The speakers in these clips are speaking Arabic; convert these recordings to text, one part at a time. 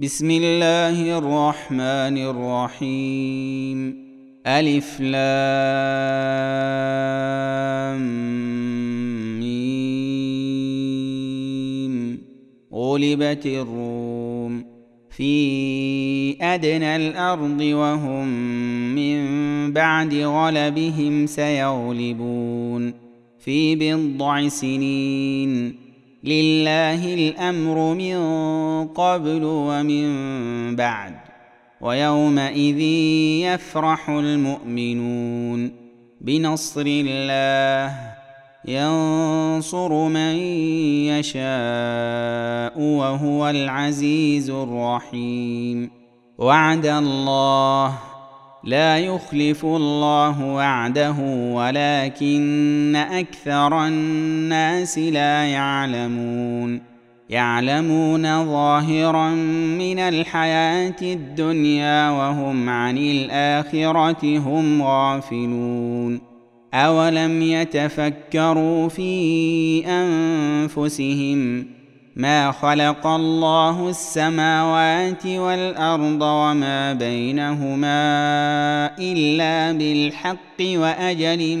بسم الله الرحمن الرحيم. ألف لام ميم. غلبت الروم في أدنى الأرض وهم من بعد غلبهم سيغلبون في بضع سنين. لله الأمر من قبل ومن بعد ويومئذ يفرح المؤمنون بنصر الله ينصر من يشاء وهو العزيز الرحيم. وعد الله لا يخلف الله وعده ولكن أكثر الناس لا يعلمون ظاهرا من الحياة الدنيا وهم عن الآخرة هم غافلون. أولم يتفكروا في أنفسهم ما خلق الله السماوات والأرض وما بينهما إلا بالحق وأجل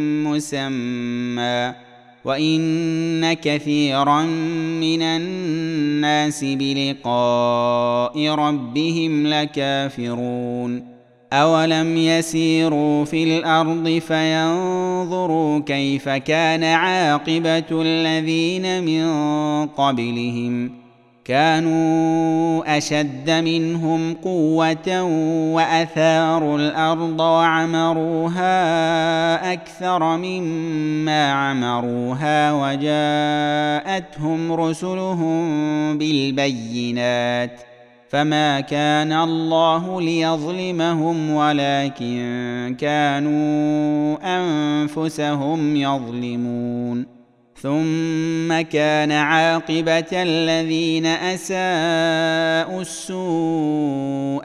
مسمى وإن كثيرا من الناس بلقاء ربهم لكافرون. أولم يسيروا في الأرض فينظروا كيف كان عاقبة الذين من قبلهم كانوا أشد منهم قوة وأثاروا الأرض وعمروها أكثر مما عمروها وجاءتهم رسلهم بالبينات فما كان الله ليظلمهم ولكن كانوا أنفسهم يظلمون. ثم كان عاقبة الذين أساءوا السوء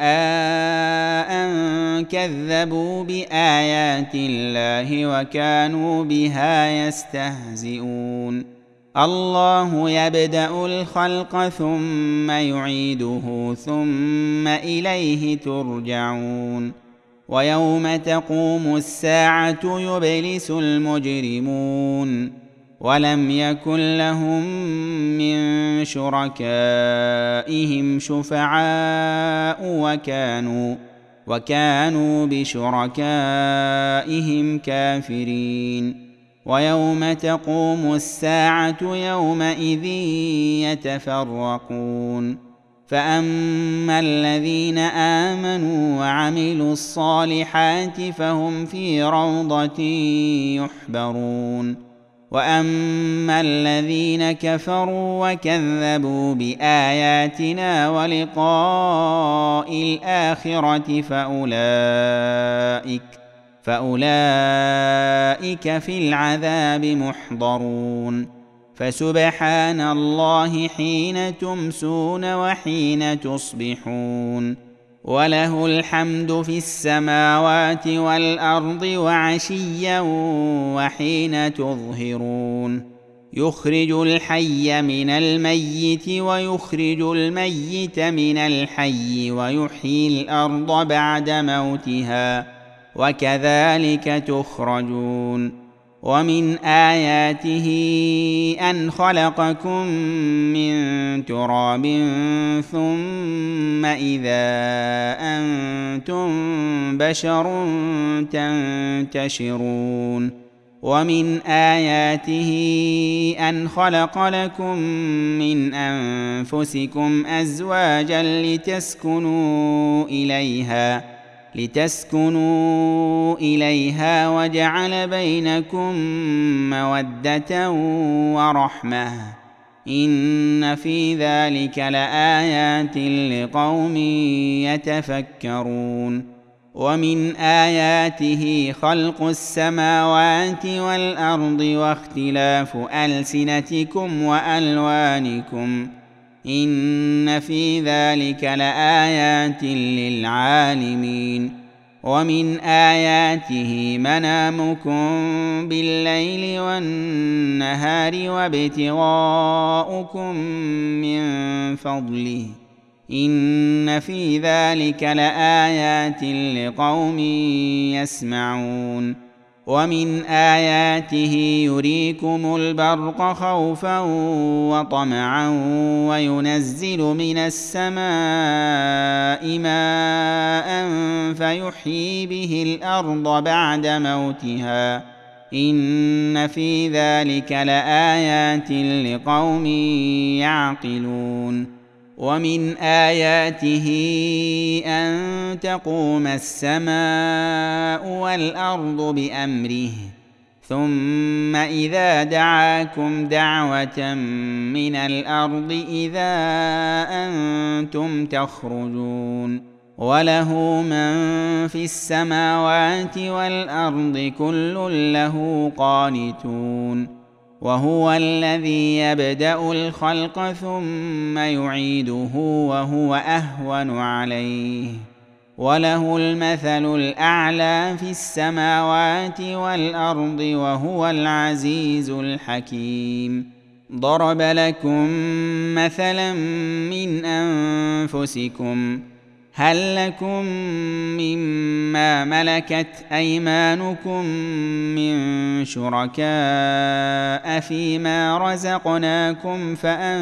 أن كذبوا بآيات الله وكانوا بها يستهزئون. الله يبدأ الخلق ثم يعيده ثم إليه ترجعون. ويوم تقوم الساعة يبلس المجرمون ولم يكن لهم من شركائهم شفعاء وكانوا بشركائهم كافرين. ويوم تقوم الساعة يومئذ يتفرقون فأما الذين آمنوا وعملوا الصالحات فهم في روضة يحبرون وأما الذين كفروا وكذبوا بآياتنا ولقاء الآخرة فأولئك في العذاب محضرون. فسبحان الله حين تمسون وحين تصبحون وله الحمد في السماوات والأرض وعشيا وحين تظهرون. يخرج الحي من الميت ويخرج الميت من الحي ويحيي الأرض بعد موتها وكذلك تخرجون. ومن آياته أن خلقكم من تراب ثم إذا أنتم بشر تنتشرون. ومن آياته أن خلق لكم من أنفسكم أزواجا لتسكنوا إليها وجعل بينكم مودة ورحمة إن في ذلك لآيات لقوم يتفكرون. ومن آياته خلق السماوات والأرض واختلاف ألسنتكم وألوانكم إن في ذلك لآيات للعالمين. ومن آياته منامكم بالليل والنهار وابتغاؤكم من فضله إن في ذلك لآيات لقوم يسمعون ومن آياته يريكم البرق خوفا وطمعا وينزل من السماء ماء فيحيي به الأرض بعد موتها إن في ذلك لآيات لقوم يعقلون ومن آياته أن تقوم السماء والأرض بأمره ثم إذا دعاكم دعوة من الأرض إذا أنتم تخرجون وله من في السماوات والأرض كل له قانتون وهو الذي يبدأ الخلق ثم يعيده وهو أهون عليه وله المثل الأعلى في السماوات والأرض وهو العزيز الحكيم ضرب لكم مثلا من أنفسكم هل لكم مما ملكت أيمانكم من شركاء فيما رزقناكم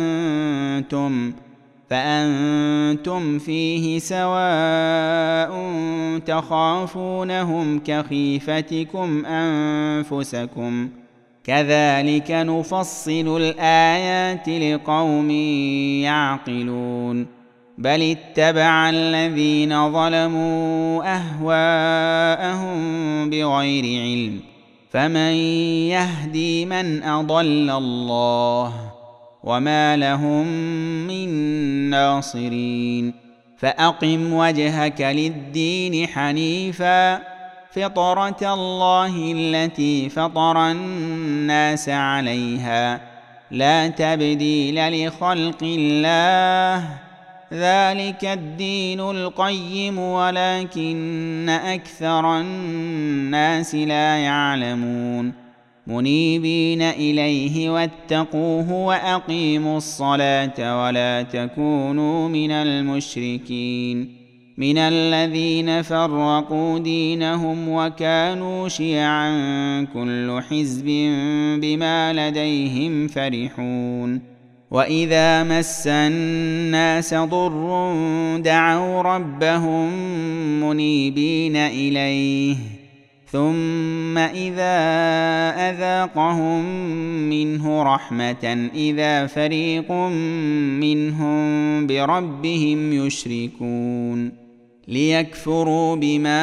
فأنتم فيه سواء تخافونهم كخيفتكم أنفسكم كذلك نفصل الآيات لقوم يعقلون بل اتبع الذين ظلموا أهواءهم بغير علم فمن يهدي من أضل الله وما لهم من ناصرين فأقم وجهك للدين حنيفا فطرة الله التي فطر الناس عليها لا تبديل لخلق الله ذلك الدين القيم ولكن أكثر الناس لا يعلمون منيبين إليه واتقوه وأقيموا الصلاة ولا تكونوا من المشركين من الذين فرقوا دينهم وكانوا شيعا كل حزب بما لديهم فرحون وإذا مس الناس ضر دعوا ربهم منيبين إليه ثم إذا أذاقهم منه رحمة إذا فريق منهم بربهم يشركون ليكفروا بما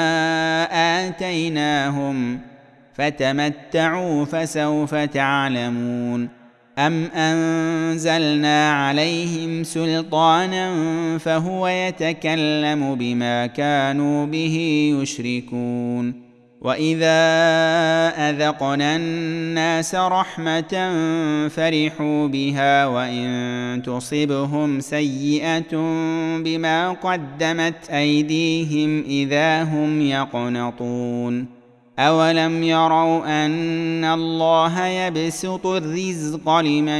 آتيناهم فتمتعوا فسوف تعلمون أم أنزلنا عليهم سلطانا فهو يتكلم بما كانوا به يشركون وإذا أذقنا الناس رحمة فرحوا بها وإن تصبهم سيئة بما قدمت أيديهم إذا هم يقنطون أولم يروا أن الله يبسط الرزق لمن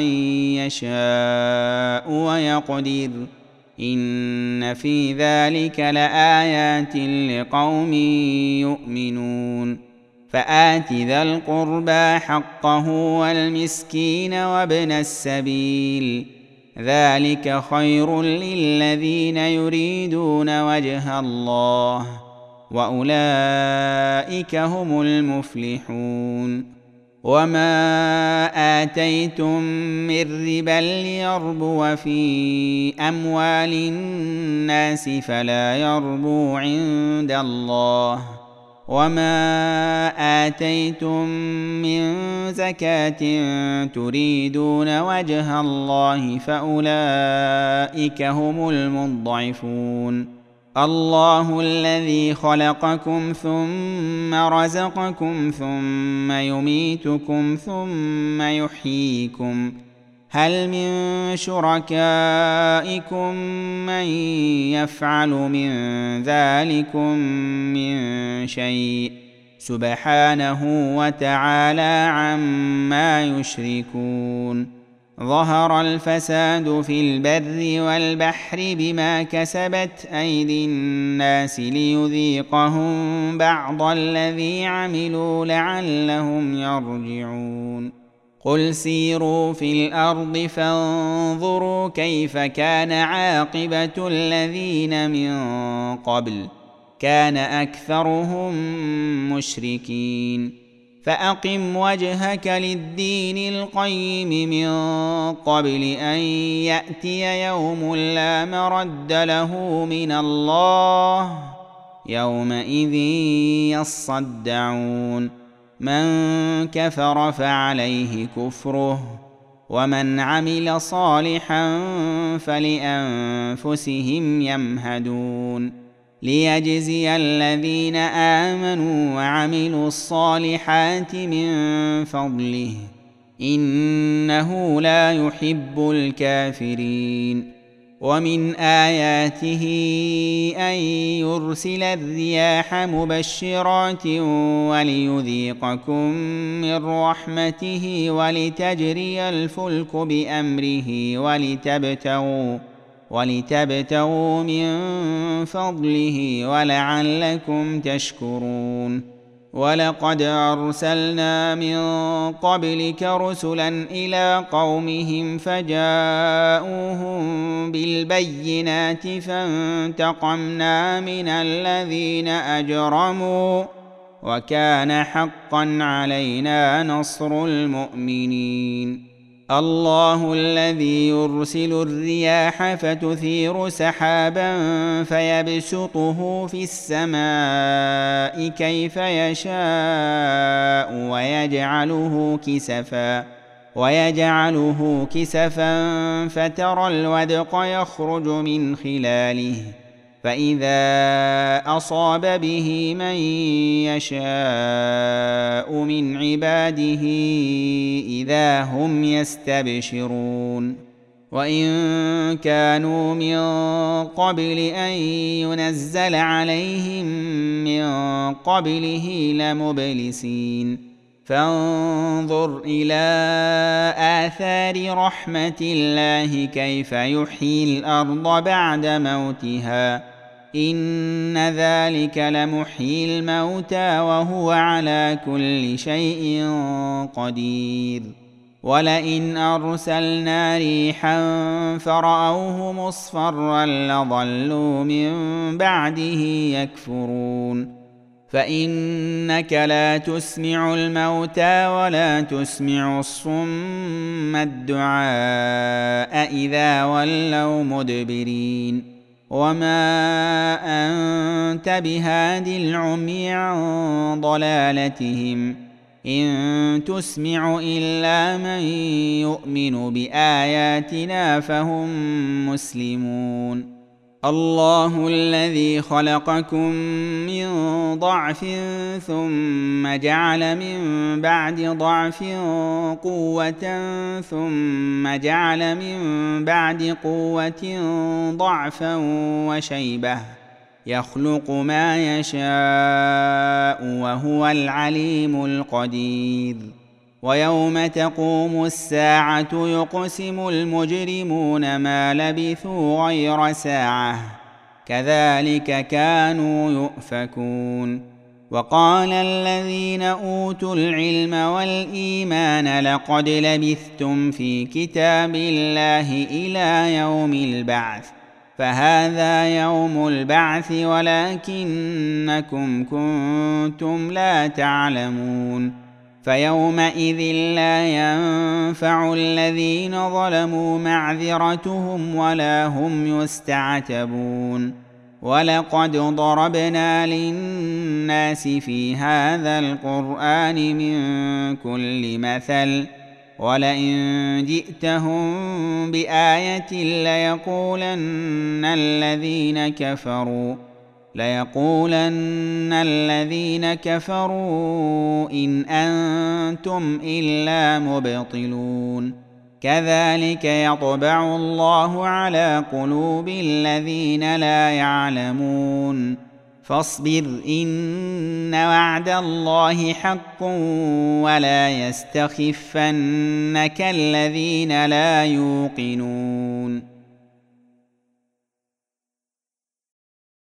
يشاء ويقدر إن في ذلك لآيات لقوم يؤمنون فآت ذا القربى حقه والمسكين وابن السبيل ذلك خير للذين يريدون وجه الله وأولئك هم المفلحون وما آتيتم من ربا ليربو في أموال الناس فلا يربو عند الله وما آتيتم من زكاة تريدون وجه الله فأولئك هم المضعفون الله الذي خلقكم ثم رزقكم ثم يميتكم ثم يحييكم هل من شركائكم من يفعل من ذلكم من شيء سبحانه وتعالى عما يشركون ظهر الفساد في البر والبحر بما كسبت أيدي الناس ليذيقهم بعض الذي عملوا لعلهم يرجعون قل سيروا في الأرض فانظروا كيف كان عاقبة الذين من قبل كان أكثرهم مشركين فأقم وجهك للدين القيم من قبل أن يأتي يوم لا مرد له من الله يومئذ يصدعون من كفر فعليه كفره ومن عمل صالحا فلأنفسهم يمهدون ليجزي الذين آمنوا وعملوا الصالحات من فضله إنه لا يحب الكافرين ومن آياته أن يرسل الرياح مبشرات وليذيقكم من رحمته ولتجري الفلك بأمره ولتبتغوا من فضله ولعلكم تشكرون ولقد أرسلنا من قبلك رسلا إلى قومهم فجاءوهم بالبينات فانتقمنا من الذين أجرموا وكان حقا علينا نصر المؤمنين الله الذي يرسل الرياح فتثير سحابا فيبسطه في السماء كيف يشاء ويجعله كسفا فترى الودق يخرج من خلاله فإذا أصاب به من يشاء من عباده إذا هم يستبشرون وإن كانوا من قبل أن ينزل عليهم من قبله لمبلسين فانظر إلى آثار رحمة الله كيف يحيي الأرض بعد موتها إن ذلك لمحيي الموتى وهو على كل شيء قدير ولئن أرسلنا ريحا فرأوه مصفرا لظلوا من بعده يكفرون فإنك لا تسمع الموتى ولا تسمع الصم الدعاء إذا ولوا مدبرين وما أنت بهاد العمي عن ضلالتهم إن تسمع إلا من يؤمن بآياتنا فهم مسلمون الله الذي خلقكم من ضعف ثم جعل من بعد ضعف قوة ثم جعل من بعد قوة ضعفا وشيبة يخلق ما يشاء وهو العليم القدير ويوم تقوم الساعة يقسم المجرمون ما لبثوا غير ساعة كذلك كانوا يؤفكون وقال الذين أوتوا العلم والإيمان لقد لبثتم في كتاب الله إلى يوم البعث فهذا يوم البعث ولكنكم كنتم لا تعلمون فيومئذ لا ينفع الذين ظلموا معذرتهم ولا هم يستعتبون ولقد ضربنا للناس في هذا القرآن من كل مثل ولئن جئتهم بآية ليقولن الذين كفروا إن أنتم إلا مبطلون كذلك يطبع الله على قلوب الذين لا يعلمون فاصبر إن وعد الله حق ولا يستخفنك الذين لا يوقنون